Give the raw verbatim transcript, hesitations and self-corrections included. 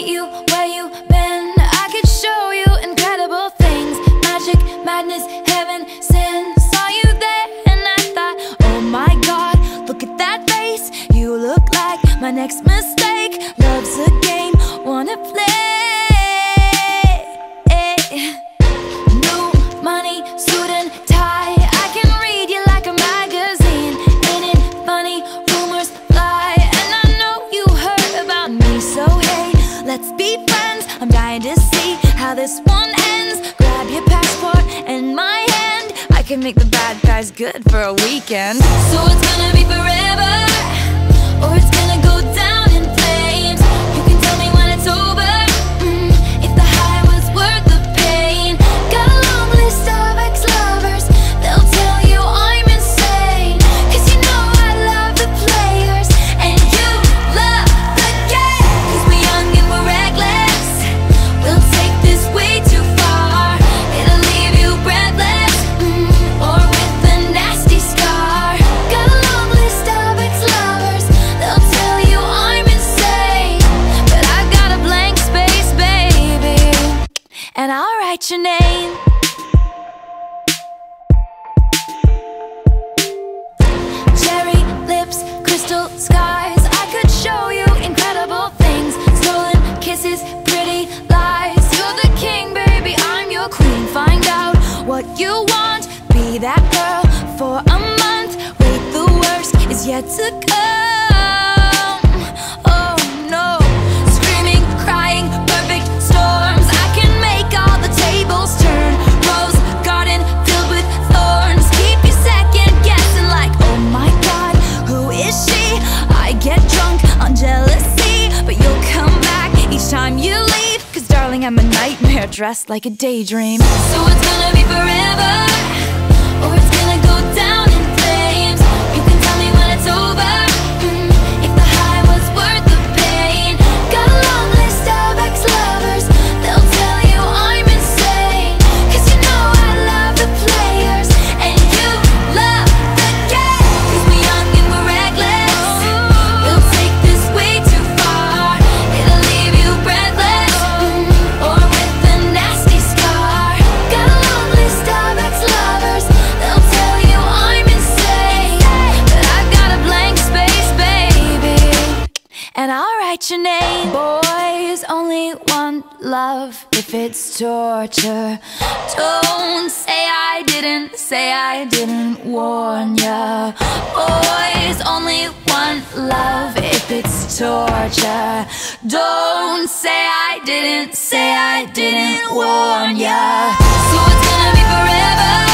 meet you where you been. I could show you incredible things. Magic, madness, heaven, sin. Saw you there and I thought, oh my God, look at that face. You look like my next mistake. Love's a game, wanna play. New money, suit and tie. I can read you like a magazine. Ain't it funny? Rumors fly, and I know you heard about me. So hey, let's be friends. I'm dying to see how this one ends. Grab your passport and my hand. I can make the bad guys good for a weekend. So it's gonna be forever, or it's gonna go down in flames. You can tell me when it's over, mm, if the high was worth the pain. Got a long list of ex-lovers, they'll tell you I'm insane. Cause you know I love the players, and you love the game. Cause we're young and we're reckless, we'll take this way too far. It'll leave you breathless, mm, or with a nasty scar. Got a long list of ex-lovers, they'll tell you I'm insane. But I've got a blank space, baby, and I'll write your name. Cherry lips, crystal skies. I could show you incredible things. Stolen kisses, pretty lies. You're the king, baby, I'm your queen. Find out what you want, be that girl for a month. Wait, the worst is yet to come. Oh no, screaming, crying, perfect storms. I can make all the tables turn. Rose garden filled with thorns. Keep you second guessing like, oh my God, who is she? I get drunk on jealousy, but you'll come back each time you leave. Cause darling, I'm a nightmare dressed like a daydream. So it's gonna be forever, or it's gonna go down in flames. You can tell me when it's over, mm, if the high was worth the pain. Got a long list of ex-lovers, they'll tell you I'm insane. Cause you know I love the players, and you love the game. Cause we're young and we're reckless, we'll take this way too far. It'll leave you breathless, mm, or with a nasty scar. Got a long list of ex-lovers, they'll tell you I'm insane. But I've got a blank space, baby, and I'll write your name. Boys only want love if it's torture. Don't say I didn't, say I didn't warn ya. Boys only want love if it's torture. Don't say I didn't, say I didn't warn ya. So it's gonna be forever,